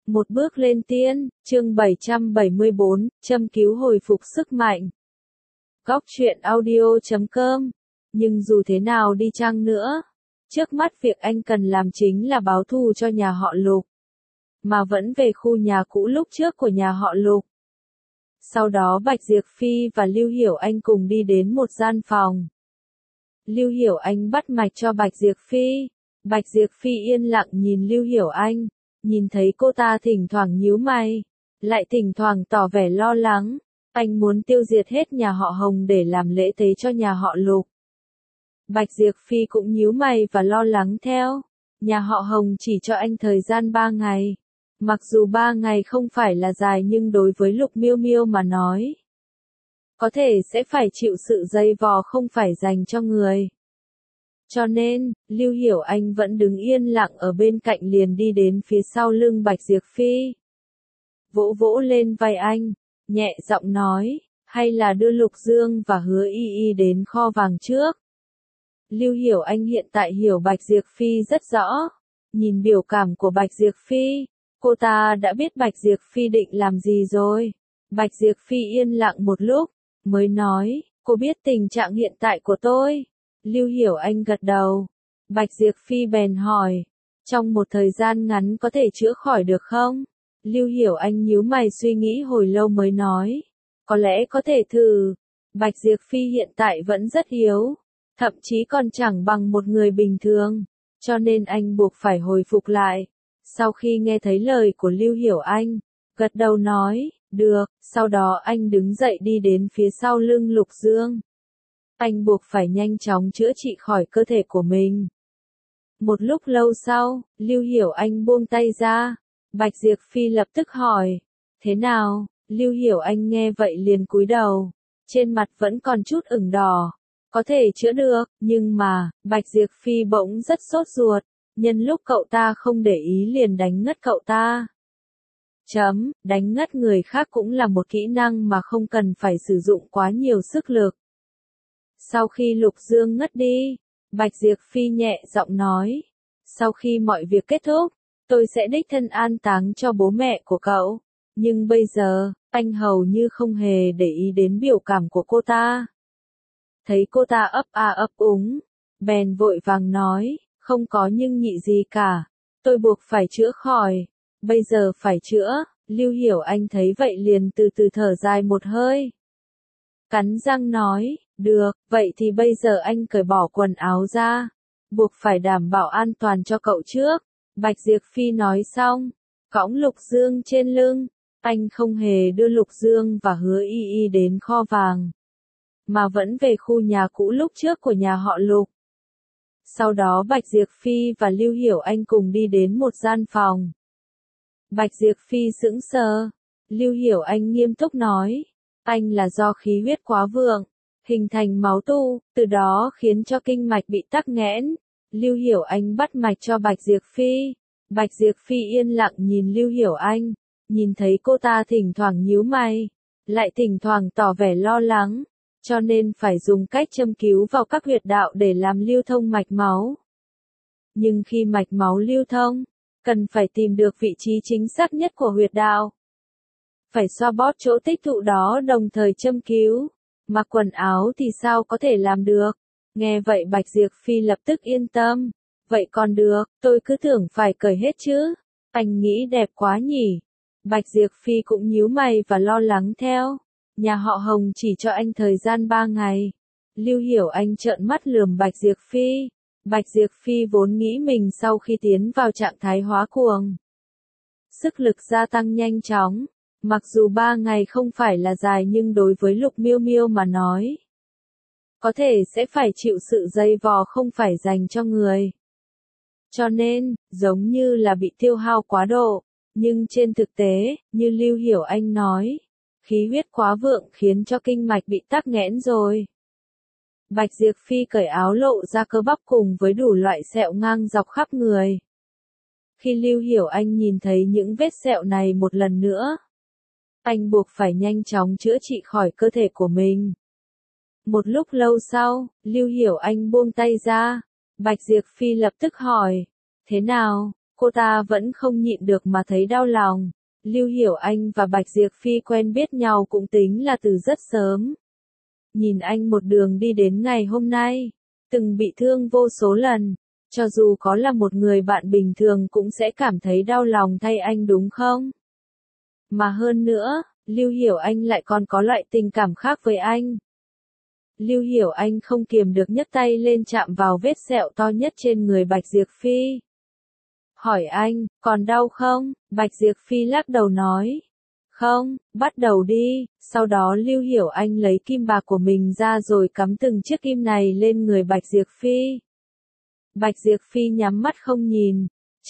Một bước lên tiên, chương 774, châm cứu hồi phục sức mạnh. Góc truyện audio.com. Nhưng dù thế nào đi chăng nữa, trước mắt việc anh cần làm chính là báo thù cho nhà họ Lục. Mà vẫn về khu nhà cũ lúc trước của nhà họ Lục. Sau đó Bạch Diệp Phi và Lưu Hiểu Anh cùng đi đến một gian phòng. Lưu Hiểu Anh bắt mạch cho Bạch Diệp Phi. Bạch Diệp Phi yên lặng nhìn Lưu Hiểu Anh. Nhìn thấy cô ta thỉnh thoảng nhíu mày, lại thỉnh thoảng tỏ vẻ lo lắng. Anh muốn tiêu diệt hết nhà họ Hồng để làm lễ tế cho nhà họ Lục. Bạch Diệp Phi cũng nhíu mày và lo lắng theo. Nhà họ Hồng chỉ cho anh thời gian 3 ngày. Mặc dù 3 ngày không phải là dài nhưng đối với Lục Miêu Miêu mà nói, có thể sẽ phải chịu sự dày vò không phải dành cho người. Cho nên, Lưu Hiểu Anh vẫn đứng yên lặng ở bên cạnh liền đi đến phía sau lưng Bạch Diệp Phi. Vỗ vỗ lên vai anh, nhẹ giọng nói, hay là đưa Lục Dương và Hứa Y Y đến kho vàng trước. Lưu Hiểu Anh hiện tại hiểu Bạch Diệp Phi rất rõ. Nhìn biểu cảm của Bạch Diệp Phi, cô ta đã biết Bạch Diệp Phi định làm gì rồi. Bạch Diệp Phi yên lặng một lúc, mới nói, cô biết tình trạng hiện tại của tôi. Lưu Hiểu Anh gật đầu. Bạch Diệp Phi bèn hỏi, trong một thời gian ngắn có thể chữa khỏi được không? Lưu Hiểu Anh nhíu mày suy nghĩ hồi lâu mới nói, có lẽ có thể thử. Bạch Diệp Phi hiện tại vẫn rất yếu, thậm chí còn chẳng bằng một người bình thường, cho nên anh buộc phải hồi phục lại. Sau khi nghe thấy lời của Lưu Hiểu Anh, gật đầu nói, được, sau đó anh đứng dậy đi đến phía sau lưng Lục Dương. Anh buộc phải nhanh chóng chữa trị khỏi cơ thể của mình. Một lúc lâu sau, Lưu Hiểu Anh buông tay ra. Bạch Diệp Phi lập tức hỏi, thế nào? Lưu Hiểu Anh nghe vậy liền cúi đầu. Trên mặt vẫn còn chút ửng đỏ. Có thể chữa được, nhưng mà, Bạch Diệp Phi bỗng rất sốt ruột. Nhân lúc cậu ta không để ý liền đánh ngất cậu ta. Đánh ngất người khác cũng là một kỹ năng mà không cần phải sử dụng quá nhiều sức lực. Sau khi Lục Dương ngất đi, Bạch Diệp Phi nhẹ giọng nói, sau khi mọi việc kết thúc, tôi sẽ đích thân an táng cho bố mẹ của cậu. Nhưng bây giờ, anh hầu như không hề để ý đến biểu cảm của cô ta. Thấy cô ta ấp úng, bèn vội vàng nói, không có nhưng nhị gì cả, tôi buộc phải chữa khỏi, bây giờ phải chữa. Lưu Hiểu Anh thấy vậy liền từ từ thở dài một hơi. Cắn răng nói, được, vậy thì bây giờ anh cởi bỏ quần áo ra, buộc phải đảm bảo an toàn cho cậu trước. Bạch Diệp Phi nói xong, cõng Lục Dương trên lưng, anh không hề đưa Lục Dương và Hứa Y Y đến kho vàng, mà vẫn về khu nhà cũ lúc trước của nhà họ Lục. Sau đó Bạch Diệp Phi và Lưu Hiểu Anh cùng đi đến một gian phòng. Bạch Diệp Phi sững sờ, Lưu Hiểu Anh nghiêm túc nói, anh là do khí huyết quá vượng, hình thành máu tu, từ đó khiến cho kinh mạch bị tắc nghẽn. Lưu Hiểu Anh bắt mạch cho Bạch Diệp Phi. Bạch Diệp Phi yên lặng nhìn Lưu Hiểu Anh, nhìn thấy cô ta thỉnh thoảng nhíu mày, lại thỉnh thoảng tỏ vẻ lo lắng, cho nên phải dùng cách châm cứu vào các huyệt đạo để làm lưu thông mạch máu. Nhưng khi mạch máu lưu thông, cần phải tìm được vị trí chính xác nhất của huyệt đạo. Phải xoa bóp chỗ tích tụ đó đồng thời châm cứu. Mặc quần áo thì sao có thể làm được? Nghe vậy Bạch Diệp Phi lập tức yên tâm. Vậy còn được, tôi cứ tưởng phải cởi hết chứ. Anh nghĩ đẹp quá nhỉ. Bạch Diệp Phi cũng nhíu mày và lo lắng theo. Nhà họ Hồng chỉ cho anh thời gian 3 ngày. Lưu Hiểu Anh trợn mắt lườm Bạch Diệp Phi. Bạch Diệp Phi vốn nghĩ mình sau khi tiến vào trạng thái hóa cuồng, sức lực gia tăng nhanh chóng. Mặc dù 3 ngày không phải là dài nhưng đối với Lục Miêu Miêu mà nói, có thể sẽ phải chịu sự dày vò không phải dành cho người. Cho nên, giống như là bị tiêu hao quá độ. Nhưng trên thực tế, như Lưu Hiểu Anh nói, khí huyết quá vượng khiến cho kinh mạch bị tắc nghẽn rồi. Bạch Diệp Phi cởi áo lộ ra cơ bắp cùng với đủ loại sẹo ngang dọc khắp người. Khi Lưu Hiểu Anh nhìn thấy những vết sẹo này một lần nữa, anh buộc phải nhanh chóng chữa trị khỏi cơ thể của mình. Một lúc lâu sau, Lưu Hiểu Anh buông tay ra. Bạch Diệp Phi lập tức hỏi, thế nào, cô ta vẫn không nhịn được mà thấy đau lòng. Lưu Hiểu Anh và Bạch Diệp Phi quen biết nhau cũng tính là từ rất sớm. Nhìn anh một đường đi đến ngày hôm nay, từng bị thương vô số lần, cho dù có là một người bạn bình thường cũng sẽ cảm thấy đau lòng thay anh đúng không? Mà hơn nữa, Lưu Hiểu Anh lại còn có loại tình cảm khác với anh. Lưu Hiểu Anh không kiềm được nhấc tay lên chạm vào vết sẹo to nhất trên người Bạch Diệp Phi. Hỏi anh, còn đau không? Bạch Diệp Phi lắc đầu nói. Không, bắt đầu đi. Sau đó Lưu Hiểu Anh lấy kim bạc của mình ra rồi cắm từng chiếc kim này lên người Bạch Diệp Phi. Bạch Diệp Phi nhắm mắt không nhìn.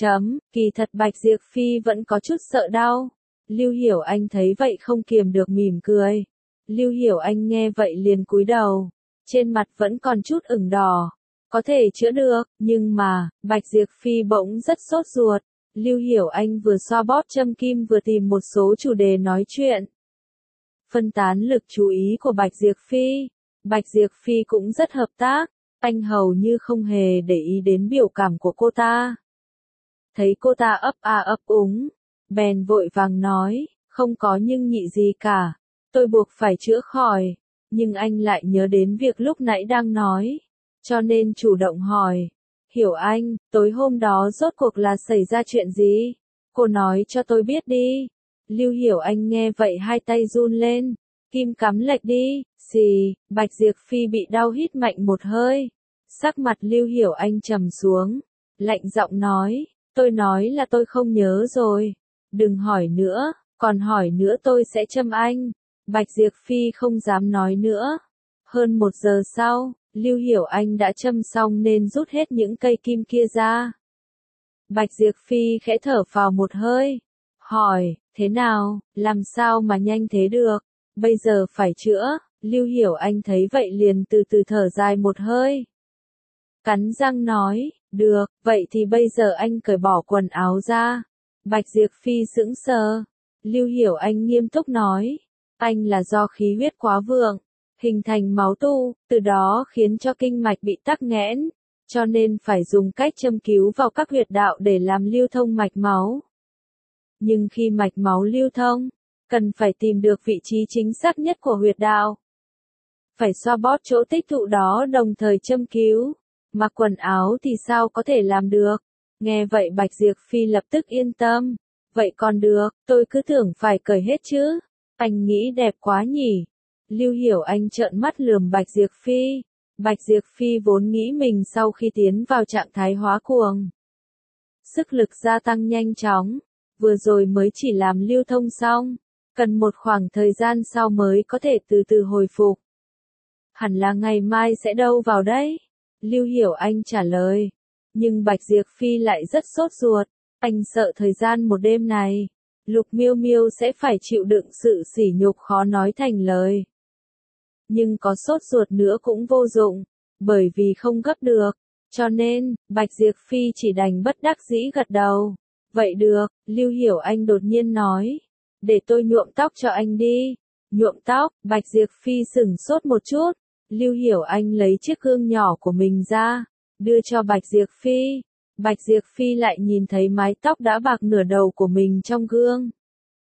Kỳ thật Bạch Diệp Phi vẫn có chút sợ đau. Lưu Hiểu Anh thấy vậy không kiềm được mỉm cười. Lưu Hiểu Anh nghe vậy liền cúi đầu. Trên mặt vẫn còn chút ửng đỏ. Có thể chữa được, nhưng mà, Bạch Diệp Phi bỗng rất sốt ruột. Lưu Hiểu Anh vừa xoa bóp châm kim vừa tìm một số chủ đề nói chuyện. Phân tán lực chú ý của Bạch Diệp Phi. Bạch Diệp Phi cũng rất hợp tác. Anh hầu như không hề để ý đến biểu cảm của cô ta. Thấy cô ta ấp úng, bèn vội vàng nói, không có nhưng nhị gì cả. Tôi buộc phải chữa khỏi. Nhưng anh lại nhớ đến việc lúc nãy đang nói. Cho nên chủ động hỏi. Hiểu Anh, tối hôm đó rốt cuộc là xảy ra chuyện gì? Cô nói cho tôi biết đi. Lưu Hiểu Anh nghe vậy hai tay run lên. Kim cắm lệch đi. Xì, Bạch Diệp Phi bị đau hít mạnh một hơi. Sắc mặt Lưu Hiểu Anh trầm xuống. Lạnh giọng nói. Tôi nói là tôi không nhớ rồi. Đừng hỏi nữa, còn hỏi nữa tôi sẽ châm anh. Bạch Diệp Phi không dám nói nữa. Hơn 1 giờ sau, Lưu Hiểu Anh đã châm xong nên rút hết những cây kim kia ra. Bạch Diệp Phi khẽ thở phào một hơi. Hỏi, thế nào, làm sao mà nhanh thế được? Bây giờ phải chữa. Lưu Hiểu Anh thấy vậy liền từ từ thở dài một hơi. Cắn răng nói, được, vậy thì bây giờ anh cởi bỏ quần áo ra. Bạch Diệp Phi sững sờ. Lưu Hiểu Anh nghiêm túc nói, anh là do khí huyết quá vượng, hình thành máu tu, từ đó khiến cho kinh mạch bị tắc nghẽn, cho nên phải dùng cách châm cứu vào các huyệt đạo để làm lưu thông mạch máu. Nhưng khi mạch máu lưu thông, cần phải tìm được vị trí chính xác nhất của huyệt đạo. Phải xoa bóp chỗ tích tụ đó đồng thời châm cứu. Mặc quần áo thì sao có thể làm được? Nghe vậy Bạch Diệp Phi lập tức yên tâm. Vậy còn được, tôi cứ tưởng phải cởi hết chứ. Anh nghĩ đẹp quá nhỉ? Lưu Hiểu Anh trợn mắt lườm Bạch Diệp Phi. Bạch Diệp Phi vốn nghĩ mình sau khi tiến vào trạng thái hóa cuồng, sức lực gia tăng nhanh chóng. Vừa rồi mới chỉ làm lưu thông xong. Cần một khoảng thời gian sau mới có thể từ từ hồi phục. Hẳn là ngày mai sẽ đâu vào đấy? Lưu Hiểu Anh trả lời. Nhưng Bạch Diệp Phi lại rất sốt ruột. Anh sợ thời gian một đêm này, Lục Miêu Miêu sẽ phải chịu đựng sự sỉ nhục khó nói thành lời. Nhưng có sốt ruột nữa cũng vô dụng, bởi vì không gấp được. Cho nên, Bạch Diệp Phi chỉ đành bất đắc dĩ gật đầu. Vậy được, Lưu Hiểu Anh đột nhiên nói. Để tôi nhuộm tóc cho anh đi. Nhuộm tóc, Bạch Diệp Phi sửng sốt một chút. Lưu Hiểu Anh lấy chiếc gương nhỏ của mình ra, đưa cho Bạch Diệp Phi. Bạch Diệp Phi lại nhìn thấy mái tóc đã bạc nửa đầu của mình trong gương.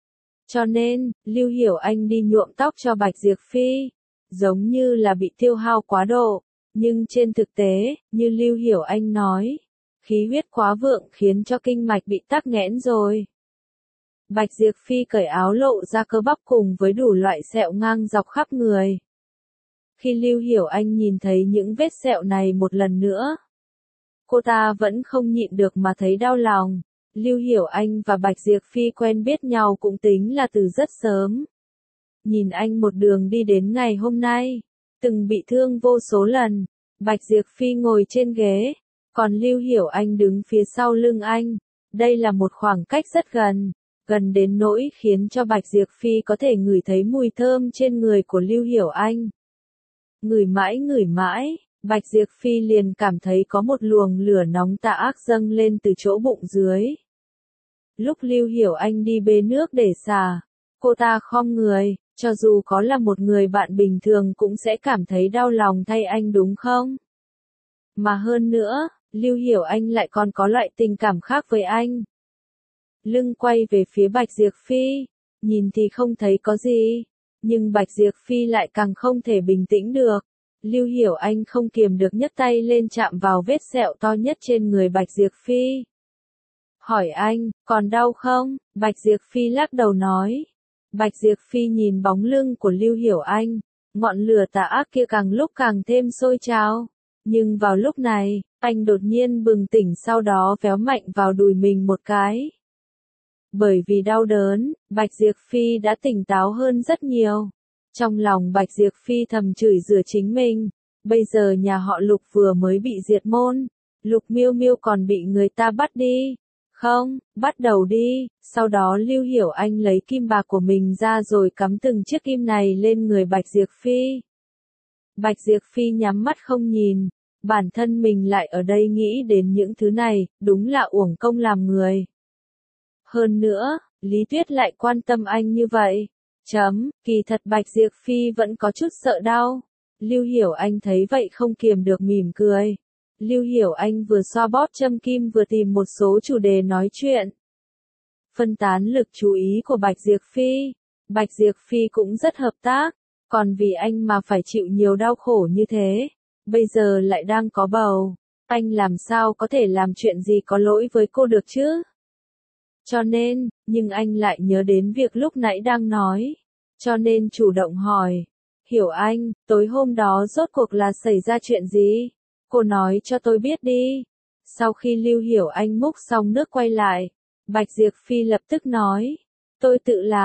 Cho nên, Lưu Hiểu Anh đi nhuộm tóc cho Bạch Diệp Phi, giống như là bị tiêu hao quá độ. Nhưng trên thực tế, như Lưu Hiểu Anh nói, khí huyết quá vượng khiến cho kinh mạch bị tắc nghẽn rồi. Bạch Diệp Phi cởi áo lộ ra cơ bắp cùng với đủ loại sẹo ngang dọc khắp người. Khi Lưu Hiểu Anh nhìn thấy những vết sẹo này một lần nữa, cô ta vẫn không nhịn được mà thấy đau lòng. Lưu Hiểu Anh và Bạch Diệp Phi quen biết nhau cũng tính là từ rất sớm. Nhìn anh một đường đi đến ngày hôm nay, từng bị thương vô số lần. Bạch Diệp Phi ngồi trên ghế, còn Lưu Hiểu Anh đứng phía sau lưng anh. Đây là một khoảng cách rất gần, gần đến nỗi khiến cho Bạch Diệp Phi có thể ngửi thấy mùi thơm trên người của Lưu Hiểu Anh. Ngửi mãi, Bạch Diệp Phi liền cảm thấy có một luồng lửa nóng tà ác dâng lên từ chỗ bụng dưới. Lúc Lưu Hiểu Anh đi bê nước để xả, cô ta khom người, cho dù có là một người bạn bình thường cũng sẽ cảm thấy đau lòng thay anh đúng không? Mà hơn nữa, Lưu Hiểu Anh lại còn có loại tình cảm khác với anh. Lưng quay về phía Bạch Diệp Phi, nhìn thì không thấy có gì, nhưng Bạch Diệp Phi lại càng không thể bình tĩnh được. Lưu Hiểu Anh không kiềm được nhấc tay lên chạm vào vết sẹo to nhất trên người Bạch Diệp Phi. Hỏi anh, còn đau không? Bạch Diệp Phi lắc đầu nói. Bạch Diệp Phi nhìn bóng lưng của Lưu Hiểu Anh, ngọn lửa tà ác kia càng lúc càng thêm sôi trào. Nhưng vào lúc này, anh đột nhiên bừng tỉnh, sau đó véo mạnh vào đùi mình một cái. Bởi vì đau đớn, Bạch Diệp Phi đã tỉnh táo hơn rất nhiều. Trong lòng Bạch Diệp Phi thầm chửi rủa chính mình. Bây giờ nhà họ Lục vừa mới bị diệt môn, Lục Miêu Miêu còn bị người ta bắt đi. Không, bắt đầu đi. Sau đó Lưu Hiểu Anh lấy kim bạc của mình ra rồi cắm từng chiếc kim này lên người Bạch Diệp Phi. Bạch Diệp Phi nhắm mắt không nhìn. Bản thân mình lại ở đây nghĩ đến những thứ này, đúng là uổng công làm người. Hơn nữa, Lý Tuyết lại quan tâm anh như vậy. Kỳ thật Bạch Diệp Phi vẫn có chút sợ đau. Lưu Hiểu Anh thấy vậy không kiềm được mỉm cười. Lưu Hiểu Anh vừa xoa bóp châm kim vừa tìm một số chủ đề nói chuyện. Phân tán lực chú ý của Bạch Diệp Phi. Bạch Diệp Phi cũng rất hợp tác. Còn vì anh mà phải chịu nhiều đau khổ như thế. Bây giờ lại đang có bầu. Anh làm sao có thể làm chuyện gì có lỗi với cô được chứ? Cho nên, nhưng anh lại nhớ đến việc lúc nãy đang nói. Cho nên chủ động hỏi. Hiểu Anh, tối hôm đó rốt cuộc là xảy ra chuyện gì? Cô nói cho tôi biết đi. Sau khi Lưu Hiểu Anh múc xong nước quay lại, Bạch Diệp Phi lập tức nói. Tôi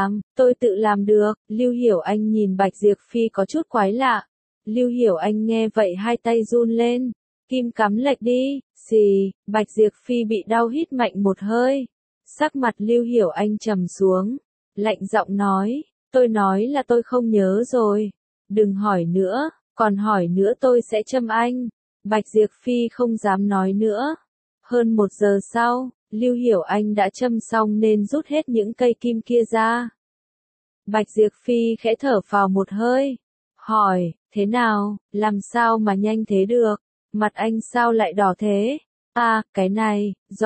tự làm được. Lưu Hiểu Anh nhìn Bạch Diệp Phi có chút quái lạ. Lưu Hiểu Anh nghe vậy hai tay run lên. Kim cắm lệch đi, xì, Bạch Diệp Phi bị đau hít mạnh một hơi. Sắc mặt Lưu Hiểu Anh trầm xuống, lạnh giọng nói, tôi nói là tôi không nhớ rồi. Đừng hỏi nữa, còn hỏi nữa tôi sẽ châm anh. Bạch Diệp Phi không dám nói nữa. Hơn 1 giờ sau, Lưu Hiểu Anh đã châm xong nên rút hết những cây kim kia ra. Bạch Diệp Phi khẽ thở phào một hơi, hỏi, thế nào, làm sao mà nhanh thế được, mặt anh sao lại đỏ thế? Cái này, do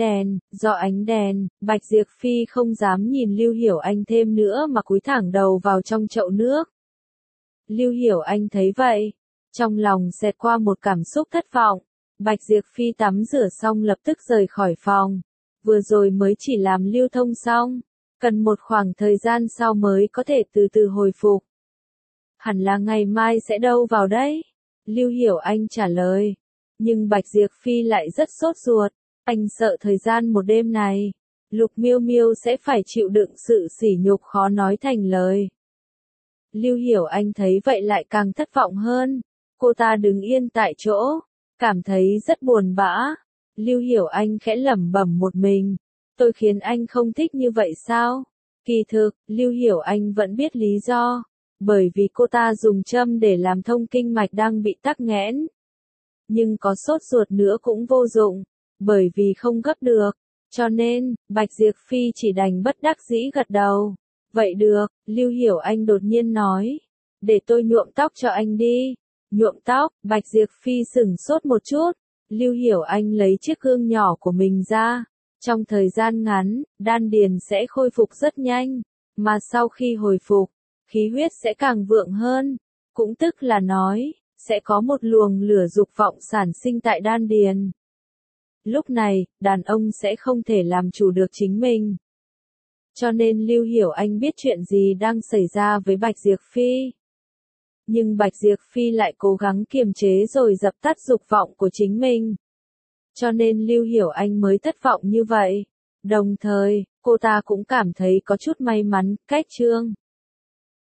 ánh đèn, Bạch Diệp Phi không dám nhìn Lưu Hiểu Anh thêm nữa mà cúi thẳng đầu vào trong chậu nước. Lưu Hiểu Anh thấy vậy, trong lòng xẹt qua một cảm xúc thất vọng. Bạch Diệp Phi tắm rửa xong lập tức rời khỏi phòng. Vừa rồi mới chỉ làm lưu thông xong, cần một khoảng thời gian sau mới có thể từ từ hồi phục. Hẳn là ngày mai sẽ đâu vào đấy? Lưu Hiểu Anh trả lời. Nhưng Bạch Diệp Phi lại rất sốt ruột, anh sợ thời gian một đêm này, Lục Miêu Miêu sẽ phải chịu đựng sự sỉ nhục khó nói thành lời. Lưu Hiểu Anh thấy vậy lại càng thất vọng hơn, cô ta đứng yên tại chỗ, cảm thấy rất buồn bã. Lưu Hiểu Anh khẽ lẩm bẩm một mình, tôi khiến anh không thích như vậy sao? Kỳ thực, Lưu Hiểu Anh vẫn biết lý do, bởi vì cô ta dùng châm để làm thông kinh mạch đang bị tắc nghẽn. Nhưng có sốt ruột nữa cũng vô dụng, bởi vì không gấp được. Cho nên, Bạch Diệp Phi chỉ đành bất đắc dĩ gật đầu. Vậy được, Lưu Hiểu Anh đột nhiên nói. Để tôi nhuộm tóc cho anh đi. Nhuộm tóc, Bạch Diệp Phi sửng sốt một chút. Lưu Hiểu Anh lấy chiếc gương nhỏ của mình ra. Trong thời gian ngắn, đan điền sẽ khôi phục rất nhanh. Mà sau khi hồi phục, khí huyết sẽ càng vượng hơn. Cũng tức là nói, sẽ có một luồng lửa dục vọng sản sinh tại đan điền. Lúc này, đàn ông sẽ không thể làm chủ được chính mình. Cho nên Lưu Hiểu Anh biết chuyện gì đang xảy ra với Bạch Diệp Phi. Nhưng Bạch Diệp Phi lại cố gắng kiềm chế rồi dập tắt dục vọng của chính mình. Cho nên Lưu Hiểu Anh mới thất vọng như vậy. Đồng thời, cô ta cũng cảm thấy có chút may mắn, cách chương